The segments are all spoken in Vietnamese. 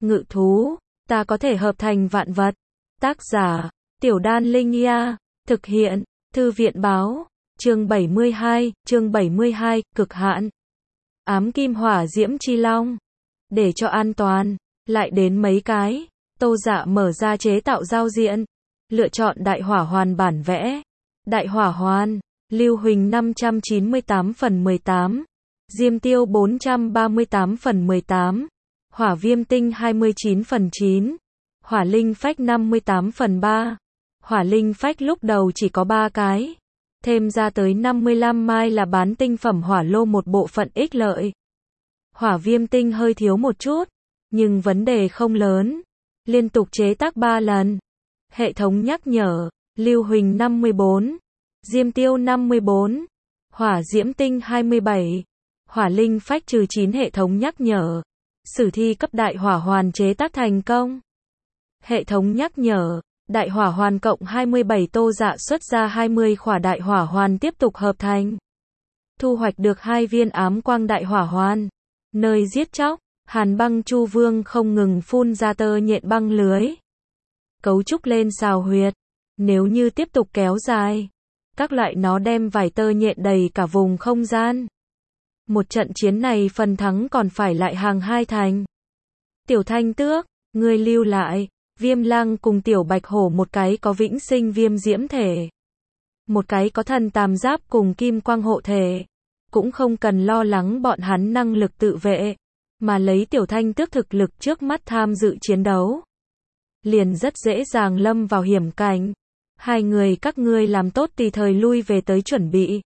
ngự thú, ta có thể hợp thành vạn vật. Tác giả, Tiểu Đan Linh Nha, thực hiện, Thư viện báo, chương 72, cực hạn. Ám kim hỏa diễm chi long. Để cho an toàn, lại đến mấy cái, Tô Dạ mở ra chế tạo giao diện, lựa chọn đại hỏa hoàn bản vẽ. Đại hỏa hoàn, Lưu Huỳnh 598 phần 18, Diêm Tiêu 438 phần 18, Hỏa Viêm Tinh 29 phần 9, Hỏa Linh Phách 58 phần 3. Hỏa Linh Phách lúc đầu chỉ có 3 cái, thêm ra tới 55 mai là bán tinh phẩm hỏa lô một bộ phận ích lợi. Hỏa Viêm Tinh hơi thiếu một chút, nhưng vấn đề không lớn. Liên tục chế tác 3 lần. Hệ thống nhắc nhở, Lưu Huỳnh 54, Diêm Tiêu 54, Hỏa Diễm Tinh 27, Hỏa Linh Phách trừ 9 hệ thống nhắc nhở. Sử thi cấp đại hỏa hoàn chế tác thành công. Hệ thống nhắc nhở, đại hỏa hoàn cộng 27 Tô Dạ xuất ra 20 khỏa đại hỏa hoàn tiếp tục hợp thành. Thu hoạch được 2 viên ám quang đại hỏa hoàn. Nơi giết chóc, Hàn Băng Chu Vương không ngừng phun ra tơ nhện băng lưới. Cấu trúc lên xào huyệt. Nếu như tiếp tục kéo dài, các loại nó đem vài tơ nhện đầy cả vùng không gian. Một trận chiến này phần thắng còn phải lại hàng 2 thành. Tiểu Thanh Tước, ngươi lưu lại. Viêm Lang cùng Tiểu Bạch Hổ một cái có vĩnh sinh viêm diễm thể, một cái có thần tam giáp cùng kim quang hộ thể. Cũng không cần lo lắng bọn hắn năng lực tự vệ, mà lấy Tiểu Thanh Tước thực lực trước mắt tham dự chiến đấu, liền rất dễ dàng lâm vào hiểm cảnh. Hai người các ngươi làm tốt tùy thời lui về tới chuẩn bị.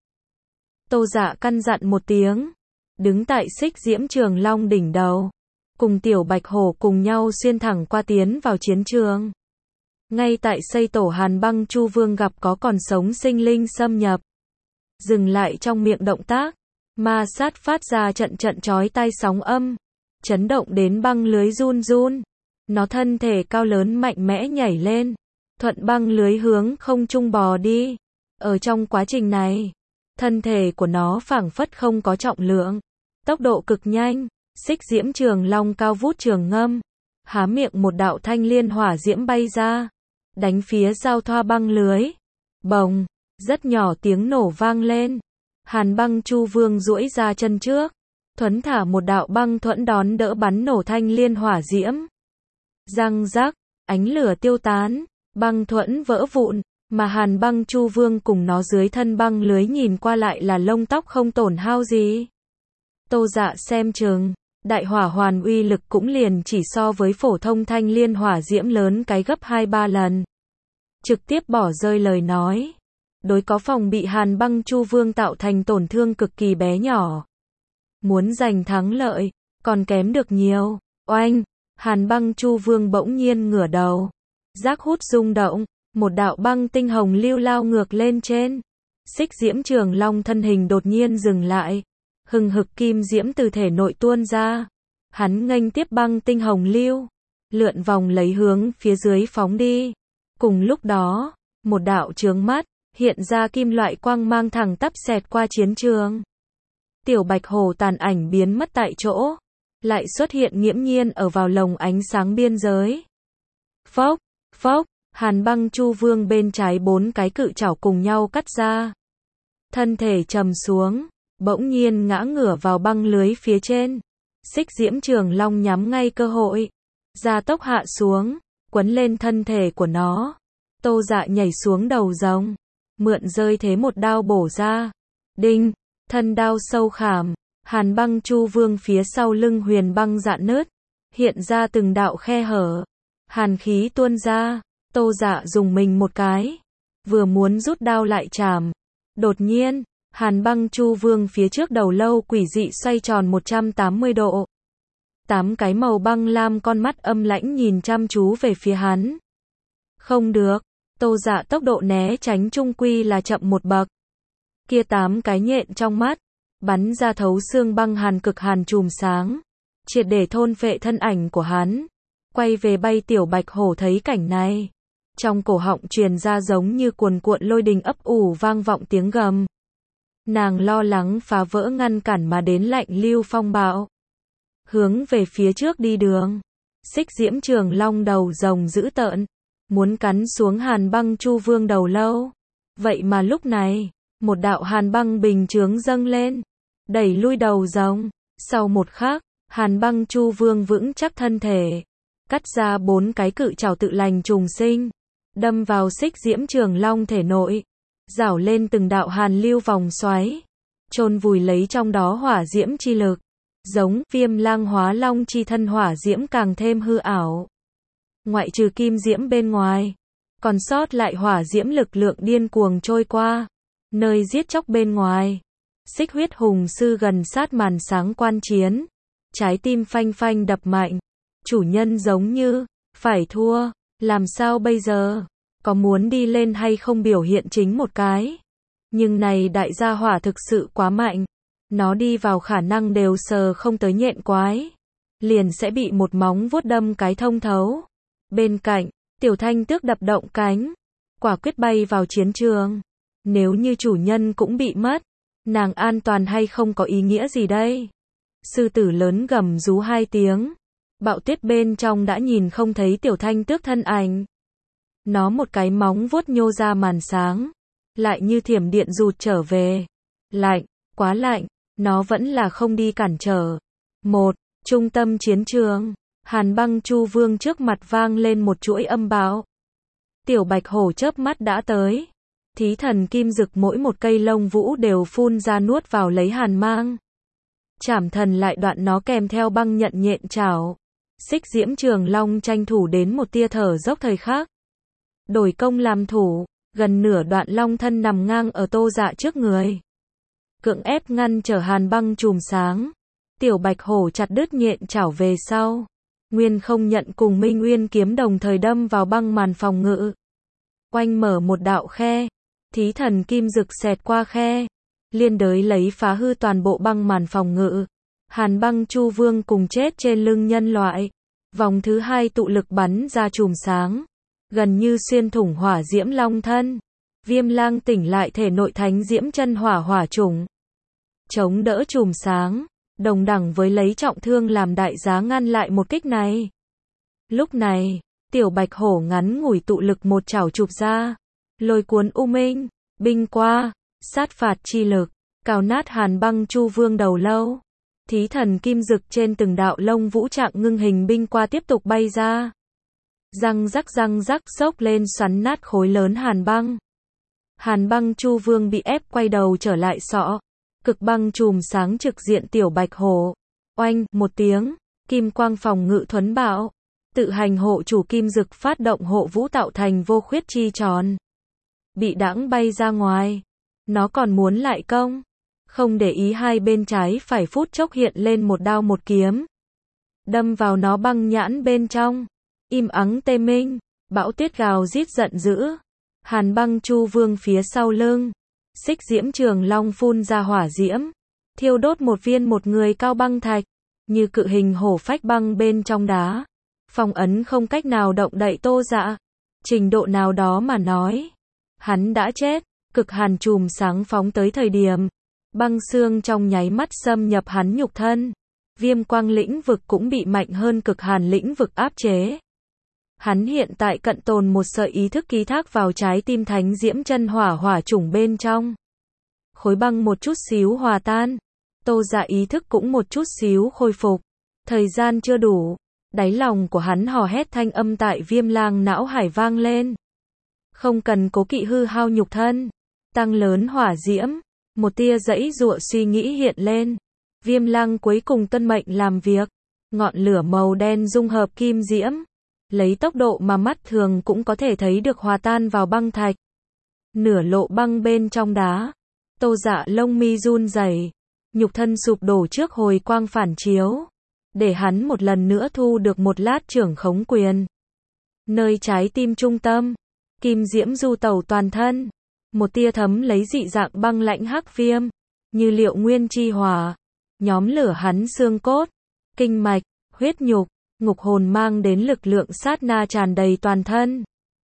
Tô Dạ căn dặn một tiếng, đứng tại Xích Diễm Trường Long đỉnh đầu, cùng Tiểu Bạch Hổ cùng nhau xuyên thẳng qua tiến vào chiến trường. Ngay tại xây tổ Hàn Băng Chu Vương gặp có còn sống sinh linh xâm nhập. Dừng lại trong miệng động tác, ma sát phát ra trận trận chói tai sóng âm, chấn động đến băng lưới run run. Nó thân thể cao lớn mạnh mẽ nhảy lên, thuận băng lưới hướng không trung bò đi. Ở trong quá trình này, thân thể của nó phảng phất không có trọng lượng, tốc độ cực nhanh. Xích Diễm Trường Long cao vút trường ngâm, há miệng một đạo thanh liên hỏa diễm bay ra, đánh phía giao thoa băng lưới. Bồng, rất nhỏ tiếng nổ vang lên. Hàn Băng Chu Vương duỗi ra chân trước, thuấn thả một đạo băng thuẫn đón đỡ bắn nổ thanh liên hỏa diễm. Răng rắc, ánh lửa tiêu tán, băng thuẫn vỡ vụn, mà Hàn Băng Chu Vương cùng nó dưới thân băng lưới nhìn qua lại là lông tóc không tổn hao gì. Tô Dạ xem chừng, đại hỏa hoàn uy lực cũng liền chỉ so với phổ thông thanh liên hỏa diễm lớn cái gấp 2-3 lần. Trực tiếp bỏ rơi lời nói, đối có phòng bị Hàn Băng Chu Vương tạo thành tổn thương cực kỳ bé nhỏ. Muốn giành thắng lợi, còn kém được nhiều. Oanh, Hàn Băng Chu Vương bỗng nhiên ngửa đầu, giác hút rung động, một đạo băng tinh hồng lưu lao ngược lên trên. Xích Diễm Trường Long thân hình đột nhiên dừng lại. Hừng hực kim diễm từ thể nội tuôn ra. Hắn nghênh tiếp băng tinh hồng lưu, lượn vòng lấy hướng phía dưới phóng đi. Cùng lúc đó, một đạo chướng mắt, hiện ra kim loại quang mang thẳng tắp xẹt qua chiến trường. Tiểu Bạch Hổ tàn ảnh biến mất tại chỗ, lại xuất hiện nghiễm nhiên ở vào lồng ánh sáng biên giới. Phốc, phốc, Hàn Băng Chu Vương bên trái 4 cái cự chảo cùng nhau cắt ra. Thân thể trầm xuống, bỗng nhiên ngã ngửa vào băng lưới phía trên. Xích Diễm Trường Long nhắm ngay cơ hội, gia tốc hạ xuống, quấn lên thân thể của nó. Tô Dạ nhảy xuống đầu rồng, mượn rơi thế một đao bổ ra. Đinh, thân đao sâu khảm, Hàn Băng Chu Vương phía sau lưng huyền băng rạn nứt, hiện ra từng đạo khe hở, hàn khí tuôn ra. Tô Dạ dùng mình một cái, vừa muốn rút đao lại chảm. Đột nhiên, Hàn Băng Chu Vương phía trước đầu lâu quỷ dị xoay tròn 180 độ. 8 cái màu băng lam con mắt âm lãnh nhìn chăm chú về phía hắn. Không được, Tô Dạ tốc độ né tránh chung quy là chậm một bậc. Kia 8 cái nhện trong mắt, bắn ra thấu xương băng hàn cực hàn chùm sáng, triệt để thôn phệ thân ảnh của hắn. Quay về bay Tiểu Bạch Hổ thấy cảnh này, trong cổ họng truyền ra giống như cuồn cuộn lôi đình ấp ủ vang vọng tiếng gầm. Nàng lo lắng phá vỡ ngăn cản mà đến lạnh lưu phong bạo, hướng về phía trước đi đường. Xích Diễm Trường Long đầu rồng dữ tợn, muốn cắn xuống Hàn Băng Chu Vương đầu lâu. Vậy mà lúc này, một đạo hàn băng bình chướng dâng lên, đẩy lui đầu rồng. Sau một khắc, Hàn Băng Chu Vương vững chắc thân thể, cắt ra 4 cái cự trảo tự lành trùng sinh, đâm vào Xích Diễm Trường Long thể nội, rảo lên từng đạo hàn lưu vòng xoáy, chôn vùi lấy trong đó hỏa diễm chi lực. Giống Viêm Lang Hóa Long chi thân hỏa diễm càng thêm hư ảo. Ngoại trừ kim diễm bên ngoài, còn sót lại hỏa diễm lực lượng điên cuồng trôi qua, nơi giết chóc bên ngoài. Xích Huyết Hùng Sư gần sát màn sáng quan chiến, trái tim phanh phanh đập mạnh. Chủ nhân giống như phải thua, làm sao bây giờ? Có muốn đi lên hay không biểu hiện chính một cái? Nhưng này đại gia hỏa thực sự quá mạnh, nó đi vào khả năng đều sờ không tới nhện quái, liền sẽ bị một móng vuốt đâm cái thông thấu. Bên cạnh, Tiểu Thanh Tước đập động cánh, quả quyết bay vào chiến trường. Nếu như chủ nhân cũng bị mất, nàng an toàn hay không có ý nghĩa gì đây? Sư tử lớn gầm rú 2 tiếng, bạo tuyết bên trong đã nhìn không thấy Tiểu Thanh Tước thân ảnh. Nó một cái móng vuốt nhô ra màn sáng, lại như thiểm điện rụt trở về. Lạnh, quá lạnh, nó vẫn là không đi cản trở. Trung tâm chiến trường, Hàn Băng Chu Vương trước mặt vang lên một chuỗi âm bão. Tiểu Bạch Hổ chớp mắt đã tới. Thí Thần Kim Dực mỗi một cây lông vũ đều phun ra nuốt vào lấy hàn mang. Trảm Thần lại đoạn nó kèm theo băng nhận nhện chảo. Xích Diễm Trường Long tranh thủ đến một tia thở dốc thời khắc, đổi công làm thủ, gần nửa đoạn long thân nằm ngang ở Tô Dạ trước người, cưỡng ép ngăn trở hàn băng chùm sáng. Tiểu Bạch Hổ chặt đứt nhện chảo về sau, Nguyên Không Nhận cùng Minh Uyên kiếm đồng thời đâm vào băng màn phòng ngự, oanh mở một đạo khe. Thí Thần Kim Dực xẹt qua khe, liên đới lấy phá hư toàn bộ băng màn phòng ngự. Hàn Băng Chu Vương cùng chết trên lưng nhân loại. Vòng thứ 2 tụ lực bắn ra chùm sáng, gần như xuyên thủng hỏa diễm long thân. Viêm Lang tỉnh lại thể nội thánh diễm chân hỏa hỏa chủng, chống đỡ chùm sáng, đồng đẳng với lấy trọng thương làm đại giá ngăn lại một kích này. Lúc này, Tiểu Bạch Hổ ngắn ngủi tụ lực một chảo chụp ra, lôi cuốn u minh, binh qua, sát phạt chi lực, cào nát Hàn Băng Chu Vương đầu lâu. Thí Thần Kim Dực trên từng đạo lông vũ trạng ngưng hình binh qua tiếp tục bay ra. Răng rắc xốc lên xoắn nát khối lớn hàn băng. Hàn Băng Chu Vương bị ép quay đầu trở lại sọ. Cực băng chùm sáng trực diện Tiểu Bạch Hổ. Oanh, một tiếng, kim quang phòng ngự thuấn bạo. Tự hành hộ chủ Kim Dực phát động hộ vũ tạo thành vô khuyết chi tròn. Bị đãng bay ra ngoài. Nó còn muốn lại công. Không để ý hai bên trái phải phút chốc hiện lên một đao một kiếm, đâm vào nó băng nhãn bên trong. Im ắng tê minh, bão tuyết gào rít giận dữ. Hàn Băng Chu Vương phía sau lưng, Xích Diễm Trường Long phun ra hỏa diễm, thiêu đốt một viên một người cao băng thạch, như cự hình hổ phách băng bên trong đá. Phong ấn không cách nào động đậy Tô Dạ. Trình độ nào đó mà nói, hắn đã chết. Cực hàn chùm sáng phóng tới thời điểm, băng xương trong nháy mắt xâm nhập hắn nhục thân. Viêm quang lĩnh vực cũng bị mạnh hơn cực hàn lĩnh vực áp chế. Hắn hiện tại cận tồn một sợi ý thức ký thác vào trái tim thánh diễm chân hỏa hỏa chủng bên trong. Khối băng một chút xíu hòa tan. Tô Dạ ý thức cũng một chút xíu khôi phục. Thời gian chưa đủ. Đáy lòng của hắn hò hét thanh âm tại Viêm Lang não hải vang lên. Không cần cố kỵ hư hao nhục thân. Tăng lớn hỏa diễm. Một tia giãy giụa suy nghĩ hiện lên. Viêm Lang cuối cùng tuân mệnh làm việc. Ngọn lửa màu đen dung hợp kim diễm, lấy tốc độ mà mắt thường cũng có thể thấy được hòa tan vào băng thạch. Nửa lộ băng bên trong đá. Tô Dạ lông mi run rẩy, nhục thân sụp đổ trước hồi quang phản chiếu, để hắn một lần nữa thu được một lát trưởng khống quyền. Nơi trái tim trung tâm, kim diễm du tẩu toàn thân. Một tia thấm lấy dị dạng băng lãnh hắc viêm, như liệu nguyên chi hỏa, nhóm lửa hắn xương cốt, kinh mạch, huyết nhục, ngục hồn mang đến lực lượng sát na tràn đầy toàn thân.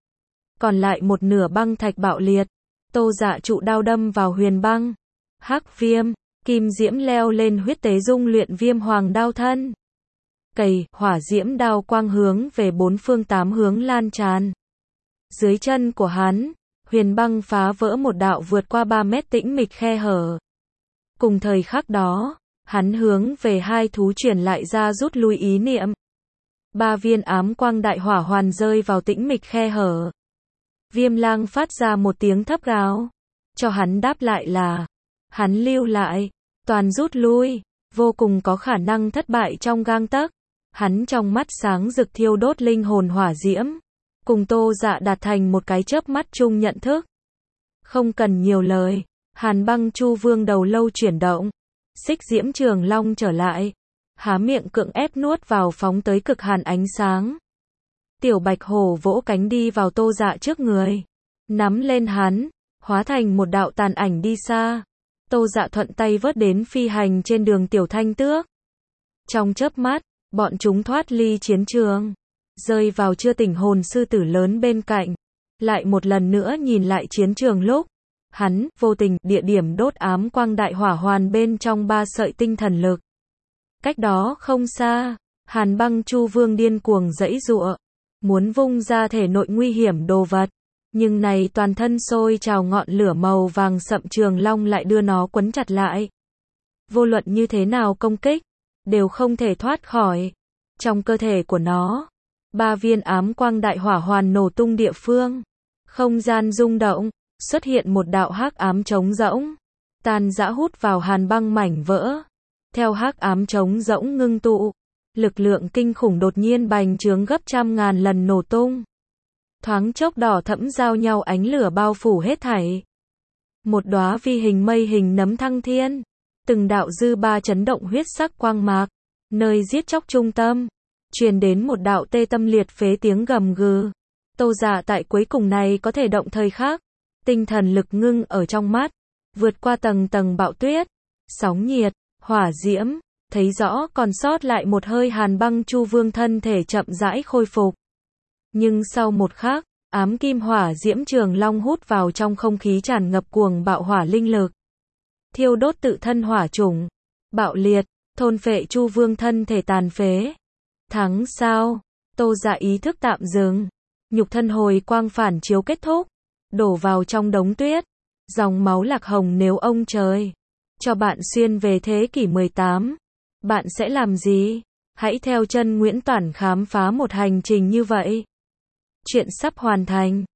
Còn lại một nửa băng thạch bạo liệt, Tô Dạ trụ đao đâm vào huyền băng, hắc viêm, kim diễm leo lên huyết tế dung luyện viêm hoàng đao thân. cầy, hỏa diễm đao quang hướng về bốn phương tám hướng lan tràn. Dưới chân của hắn, huyền băng phá vỡ một đạo vượt qua 3 mét tĩnh mịch khe hở. Cùng thời khắc đó, hắn hướng về hai thú truyền lại ra rút lui ý niệm. 3 viên ám quang đại hỏa hoàn rơi vào tĩnh mịch khe hở. Viêm lang phát ra một tiếng thấp gào. Cho hắn đáp lại là, hắn lưu lại, toàn rút lui, vô cùng có khả năng thất bại trong gang tấc. Hắn trong mắt sáng rực thiêu đốt linh hồn hỏa diễm. Cùng Tô Dạ đạt thành một cái chớp mắt chung nhận thức. Không cần nhiều lời, Hàn Băng Chu Vương đầu lâu chuyển động. Xích diễm trường long trở lại. Há miệng cưỡng ép nuốt vào phóng tới cực hàn ánh sáng. Tiểu bạch hổ vỗ cánh đi vào Tô Dạ trước người. Nắm lên hắn, hóa thành một đạo tàn ảnh đi xa. Tô Dạ thuận tay vớt đến phi hành trên đường tiểu thanh tước. Trong chớp mắt, bọn chúng thoát ly chiến trường. Rơi vào chưa tỉnh hồn sư tử lớn bên cạnh. Lại một lần nữa nhìn lại chiến trường lúc. Hắn, vô tình, địa điểm đốt ám quang đại hỏa hoàn bên trong 3 sợi tinh thần lực. Cách đó không xa, Hàn Băng Chu Vương điên cuồng giãy giụa, muốn vung ra thể nội nguy hiểm đồ vật, nhưng này toàn thân sôi trào ngọn lửa màu vàng sậm trường long lại đưa nó quấn chặt lại. Vô luận như thế nào công kích, đều không thể thoát khỏi. Trong cơ thể của nó, 3 viên ám quang đại hỏa hoàn nổ tung địa phương, không gian rung động, xuất hiện một đạo hắc ám trống rỗng, tan rã hút vào hàn băng mảnh vỡ. Theo hắc ám trống rỗng ngưng tụ, lực lượng kinh khủng đột nhiên bành trướng gấp trăm ngàn lần nổ tung. Thoáng chốc đỏ thẫm giao nhau ánh lửa bao phủ hết thảy. Một đóa vi hình mây hình nấm thăng thiên, từng đạo dư ba chấn động huyết sắc quang mạc, nơi giết chóc trung tâm, truyền đến một đạo tê tâm liệt phế tiếng gầm gừ. Tô Dạ tại cuối cùng này có thể động thời khắc, tinh thần lực ngưng ở trong mắt, vượt qua tầng tầng bão tuyết, sóng nhiệt, hỏa diễm, thấy rõ còn sót lại một hơi Hàn Băng Chu Vương thân thể chậm rãi khôi phục. Nhưng sau một khắc, ám kim hỏa diễm trường long hút vào trong không khí tràn ngập cuồng bạo hỏa linh lực. Thiêu đốt tự thân hỏa chủng, bạo liệt, thôn phệ Chu Vương thân thể tàn phế. Thắng sao? Tô Dạ ý thức tạm dừng, nhục thân hồi quang phản chiếu kết thúc, đổ vào trong đống tuyết, dòng máu lạc hồng nếu ông trời cho bạn xuyên về thế kỷ 18, bạn sẽ làm gì? Hãy theo chân Nguyễn Toản khám phá một hành trình như vậy. Chuyện sắp hoàn thành.